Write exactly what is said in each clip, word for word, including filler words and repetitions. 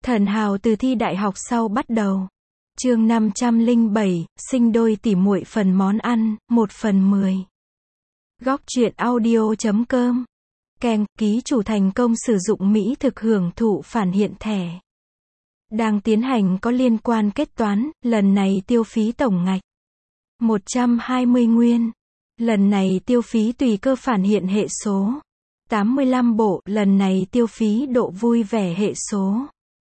Thần hào từ thi đại học sau bắt đầu. Chương năm trăm lẻ bảy, sinh đôi tỉ muội phần món ăn, một phần mười. Góc truyện audio chấm com. Keng, ký chủ thành công sử dụng mỹ thực hưởng thụ phản hiện thẻ. Đang tiến hành có liên quan kết toán, lần này tiêu phí tổng ngạch một trăm hai mươi nguyên. Lần này tiêu phí tùy cơ phản hiện hệ số tám mươi lăm bộ, lần này tiêu phí độ vui vẻ hệ số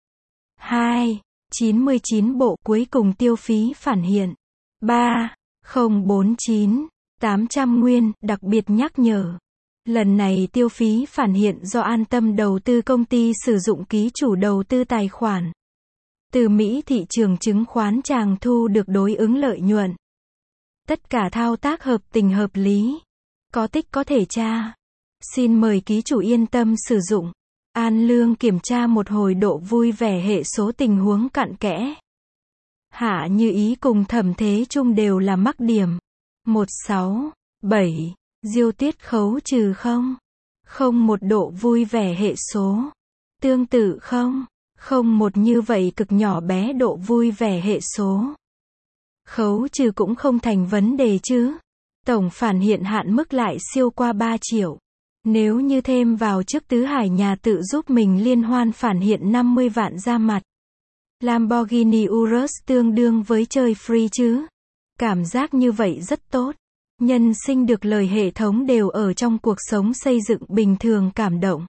hai, chín mươi chín bộ, cuối cùng tiêu phí phản hiện ba, không bốn chín, tám trăm nguyên, đặc biệt nhắc nhở. Lần này tiêu phí phản hiện do An Tâm Đầu tư công ty sử dụng ký chủ đầu tư tài khoản. Từ Mỹ thị trường chứng khoán chàng thu được đối ứng lợi nhuận. Tất cả thao tác hợp tình hợp lý. Có tích có thể tra. Xin mời ký chủ yên tâm sử dụng. An Lương kiểm tra một hồi độ vui vẻ hệ số tình huống cặn kẽ. Hạ Như Ý cùng Thẩm Thế Trung đều là mắc điểm. một sáu, bảy, Diêu Tuyết khấu trừ không. Không một độ vui vẻ hệ số. Tương tự không. Không một như vậy cực nhỏ bé độ vui vẻ hệ số. Khấu trừ cũng không thành vấn đề chứ. Tổng phản hiện hạn mức lại siêu qua ba triệu. Nếu như thêm vào trước Tứ Hải nhà tự giúp mình liên hoan phản hiện năm mươi vạn ra mặt. Lamborghini Urus tương đương với chơi free chứ. Cảm giác như vậy rất tốt. Nhân sinh được lời hệ thống đều ở trong cuộc sống xây dựng bình thường cảm động.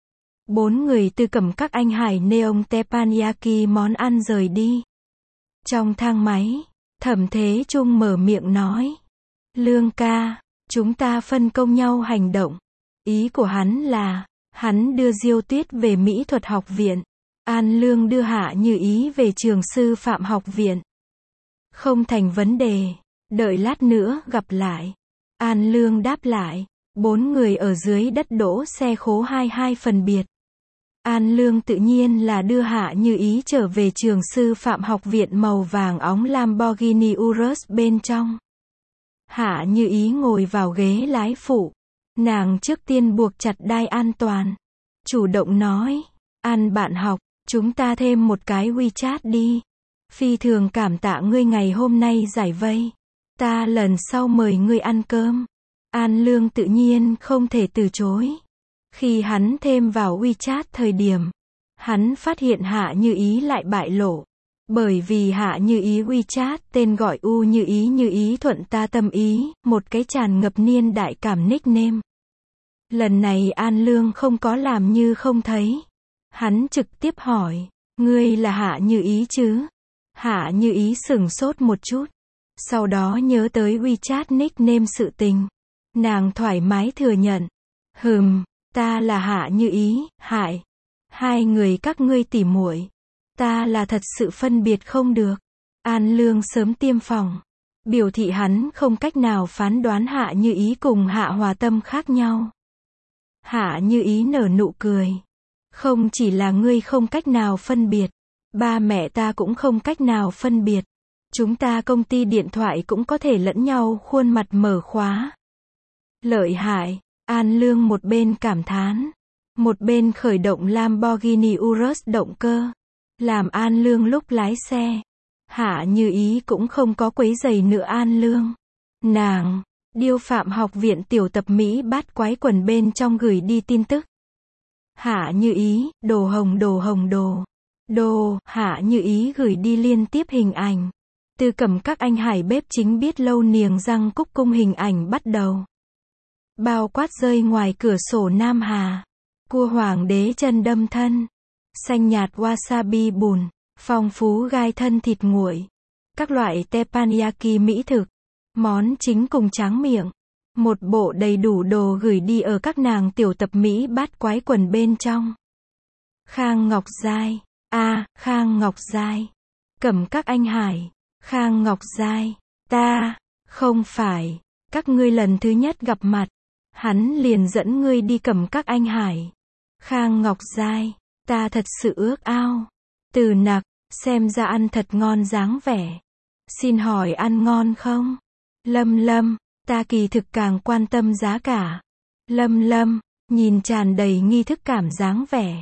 Bốn người từ Cẩm Các Anh Hải Neon Teppanyaki món ăn rời đi. Trong thang máy, Thẩm Thế Trung mở miệng nói. Lương ca, chúng ta phân công nhau hành động. Ý của hắn là, hắn đưa Diêu Tuyết về Mỹ thuật học viện. An Lương đưa Hạ Như Ý về trường sư phạm học viện. Không thành vấn đề. Đợi lát nữa gặp lại. An Lương đáp lại. Bốn người ở dưới đất đỗ xe khố hai hai phần biệt. An Lương tự nhiên là đưa Hạ Như Ý trở về trường sư phạm học viện màu vàng óng Lamborghini Urus bên trong. Hạ Như Ý ngồi vào ghế lái phụ. Nàng trước tiên buộc chặt đai an toàn. Chủ động nói. An bạn học, chúng ta thêm một cái WeChat đi. Phi thường cảm tạ ngươi ngày hôm nay giải vây. Ta lần sau mời ngươi ăn cơm. An Lương tự nhiên không thể từ chối. Khi hắn thêm vào WeChat thời điểm, hắn phát hiện Hạ Như Ý lại bại lộ. Bởi vì Hạ Như Ý WeChat tên gọi U Như Ý Như Ý thuận ta tâm ý, một cái tràn ngập niên đại cảm nickname. Lần này An Lương không có làm như không thấy. Hắn trực tiếp hỏi, ngươi là Hạ Như Ý chứ? Hạ Như Ý sửng sốt một chút. Sau đó nhớ tới WeChat nickname sự tình. Nàng thoải mái thừa nhận. Hừm, ta là Hạ Như Ý, Hải. Hai người các ngươi tỉ muội. Ta là thật sự phân biệt không được. An Lương sớm tiêm phòng. Biểu thị hắn không cách nào phán đoán Hạ Như Ý cùng Hạ Hòa Tâm khác nhau. Hạ Như Ý nở nụ cười. Không chỉ là ngươi không cách nào phân biệt. Ba mẹ ta cũng không cách nào phân biệt. Chúng ta công ty điện thoại cũng có thể lẫn nhau khuôn mặt mở khóa. Lợi hại. An Lương một bên cảm thán. Một bên khởi động Lamborghini Urus động cơ. Làm An Lương lúc lái xe. Hạ Như Ý cũng không có quấy rầy nữa An Lương. Nàng, điêu phạm học viện tiểu tập Mỹ bát quái quần bên trong gửi đi tin tức. Hạ Như Ý, đồ hồng đồ hồng đồ. Đồ, Hạ Như Ý gửi đi liên tiếp hình ảnh. Từ Cẩm Các Anh Hải bếp chính biết lâu niềng răng cúc cung hình ảnh bắt đầu. Bao quát rơi ngoài cửa sổ Nam Hà. Cua hoàng đế chân đâm thân. Xanh nhạt wasabi bùn. Phong phú gai thân thịt nguội. Các loại teppanyaki mỹ thực. Món chính cùng tráng miệng. Một bộ đầy đủ đồ gửi đi ở các nàng tiểu tập Mỹ bát quái quần bên trong. Khang Ngọc Giai. A, à, Khang Ngọc Giai. Cẩm Các Anh Hải. Khang Ngọc Giai. Ta, không phải. Các ngươi lần thứ nhất gặp mặt. Hắn liền dẫn ngươi đi Cẩm Các Anh Hải. Khang Ngọc Giai. Ta thật sự ước ao. Từ Nặc, xem ra ăn thật ngon dáng vẻ. Xin hỏi ăn ngon không? Lâm Lâm, ta kỳ thực càng quan tâm giá cả. Lâm Lâm, nhìn tràn đầy nghi thức cảm dáng vẻ.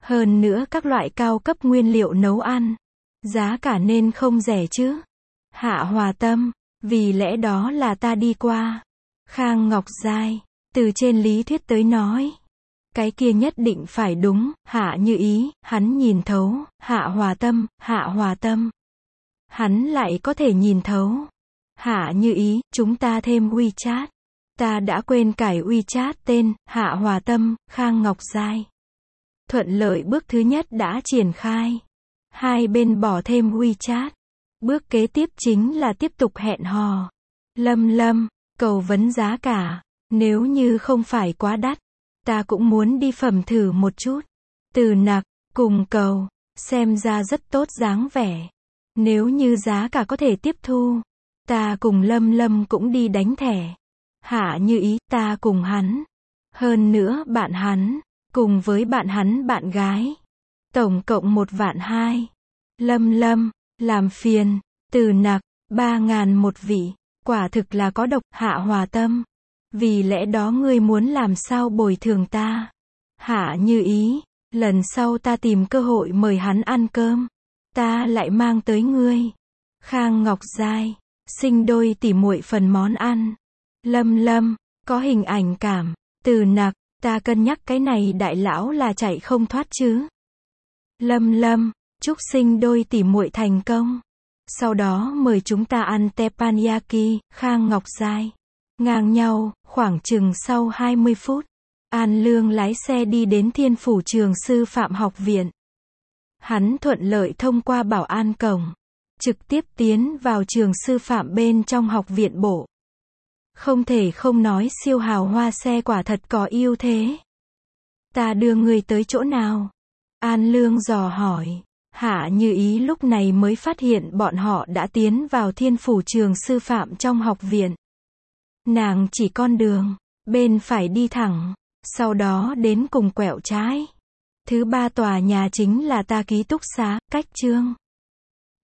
Hơn nữa các loại cao cấp nguyên liệu nấu ăn, giá cả nên không rẻ chứ. Hạ Hòa Tâm, vì lẽ đó là ta đi qua. Khang Ngọc Giai, từ trên lý thuyết tới nói, cái kia nhất định phải đúng. Hạ Như Ý, hắn nhìn thấu. Hạ Hòa Tâm, Hạ Hòa Tâm, hắn lại có thể nhìn thấu. Hạ Như Ý, chúng ta thêm WeChat. Ta đã quên cải WeChat tên. Hạ Hòa Tâm, Khang Ngọc Giai. Thuận lợi bước thứ nhất đã triển khai. Hai bên bỏ thêm WeChat. Bước kế tiếp chính là tiếp tục hẹn hò. Lâm Lâm, cầu vấn giá cả. Nếu như không phải quá đắt, ta cũng muốn đi phẩm thử một chút. Từ Nặc, cùng cầu, xem ra rất tốt dáng vẻ. Nếu như giá cả có thể tiếp thu, ta cùng Lâm Lâm cũng đi đánh thẻ. Hạ Như Ý, ta cùng hắn. Hơn nữa bạn hắn, cùng với bạn hắn bạn gái. Tổng cộng một vạn hai. Lâm Lâm, làm phiền. Từ Nặc, ba ngàn một vị. Quả thực là có độc. Hạ Hòa Tâm, vì lẽ đó ngươi muốn làm sao bồi thường ta? Hạ Như Ý, lần sau ta tìm cơ hội mời hắn ăn cơm, ta lại mang tới ngươi. Khang Ngọc Giai, sinh đôi tỉ muội phần món ăn. Lâm Lâm, có hình ảnh cảm. Từ Nặc, ta cân nhắc cái này đại lão là chạy không thoát chứ. Lâm Lâm, chúc sinh đôi tỉ muội thành công. Sau đó mời chúng ta ăn teppanyaki. Khang Ngọc Giai, ngang nhau, khoảng chừng sau hai mươi phút, An Lương lái xe đi đến Thiên Phủ Trường Sư Phạm Học Viện. Hắn thuận lợi thông qua bảo an cổng, trực tiếp tiến vào trường sư phạm bên trong học viện bộ. Không thể không nói siêu hào hoa xe quả thật có ưu thế. Ta đưa người tới chỗ nào? An Lương dò hỏi. Hạ Như Ý lúc này mới phát hiện bọn họ đã tiến vào Thiên Phủ Trường Sư Phạm trong học viện. Nàng chỉ con đường, bên phải đi thẳng, sau đó đến cùng quẹo trái. Thứ ba tòa nhà chính là ta ký túc xá, cách Trương